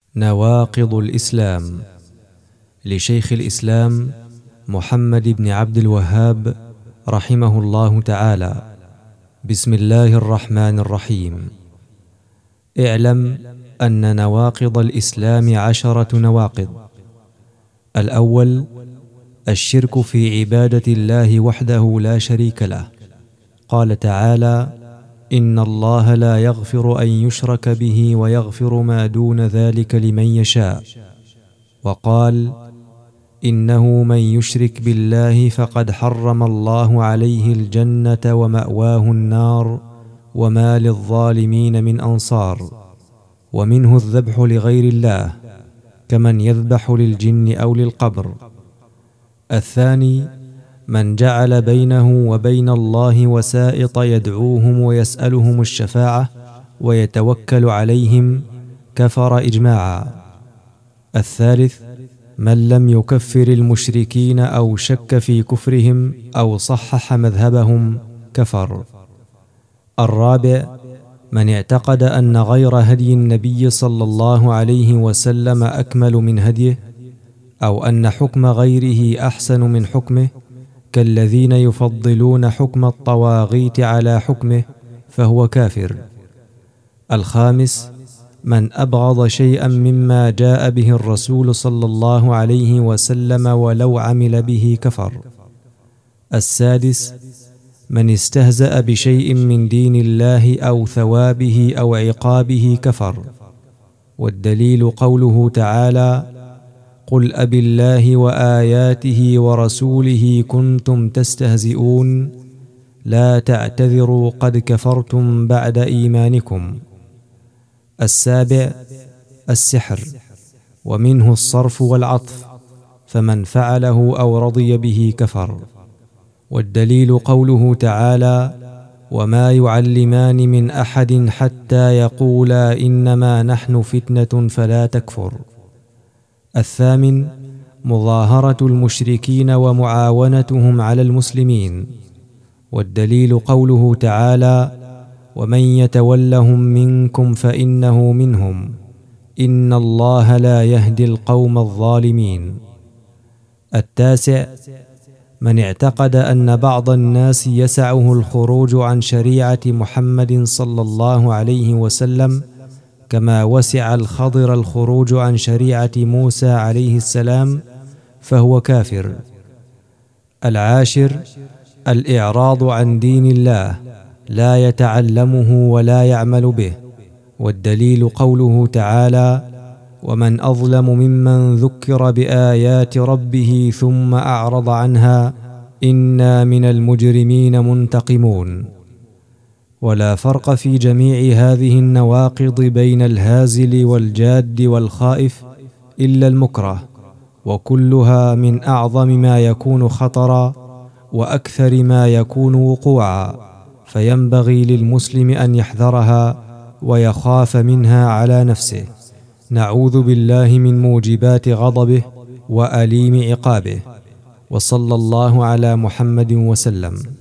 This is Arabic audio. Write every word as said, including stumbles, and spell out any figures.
نواقض الإسلام لشيخ الإسلام محمد بن عبد الوهاب رحمه الله تعالى. بسم الله الرحمن الرحيم. اعلم أن نواقض الإسلام عشرة نواقض. الأول: الشرك في عبادة الله وحده لا شريك له. قال تعالى: إن الله لا يغفر أن يشرك به ويغفر ما دون ذلك لمن يشاء. وقال: إنه من يشرك بالله فقد حرم الله عليه الجنة ومأواه النار وما للظالمين من أنصار. ومنه الذبح لغير الله كمن يذبح للجن أو للقبر. الثاني: من جعل بينه وبين الله وسائط يدعوهم ويسألهم الشفاعة ويتوكل عليهم كفر إجماعا. الثالث: من لم يكفر المشركين أو شك في كفرهم أو صحح مذهبهم كفر. الرابع: من اعتقد أن غير هدي النبي صلى الله عليه وسلم أكمل من هديه، أو أن حكم غيره أحسن من حكمه، كالذين يفضلون حكم الطواغيت على حكمه، فهو كافر. الخامس: من أبغض شيئا مما جاء به الرسول صلى الله عليه وسلم ولو عمل به كفر. السادس: من استهزأ بشيء من دين الله أو ثوابه أو عقابه كفر. والدليل قوله تعالى: قل أبالله وآياته ورسوله كنتم تستهزئون لا تعتذروا قد كفرتم بعد إيمانكم. السابع: السحر، ومنه الصرف والعطف، فمن فعله أو رضي به كفر. والدليل قوله تعالى: وما يعلمان من أحد حتى يقولا إنما نحن فتنة فلا تكفر. الثامن: مظاهرة المشركين ومعاونتهم على المسلمين. والدليل قوله تعالى: ومن يتولهم منكم فإنه منهم إن الله لا يهدي القوم الظالمين. التاسع: من اعتقد أن بعض الناس يسعه الخروج عن شريعة محمد صلى الله عليه وسلم كما وسع الخضر الخروج عن شريعة موسى عليه السلام، فهو كافر. العاشر: الإعراض عن دين الله، لا يتعلمه ولا يعمل به. والدليل قوله تعالى: ومن أظلم ممن ذكر بآيات ربه ثم أعرض عنها إنا من المجرمين منتقمون. ولا فرق في جميع هذه النواقض بين الهازل والجاد والخائف إلا المكره، وكلها من أعظم ما يكون خطرا وأكثر ما يكون وقوعا، فينبغي للمسلم أن يحذرها ويخاف منها على نفسه. نعوذ بالله من موجبات غضبه وأليم عقابه. وصلى الله على محمد وسلم.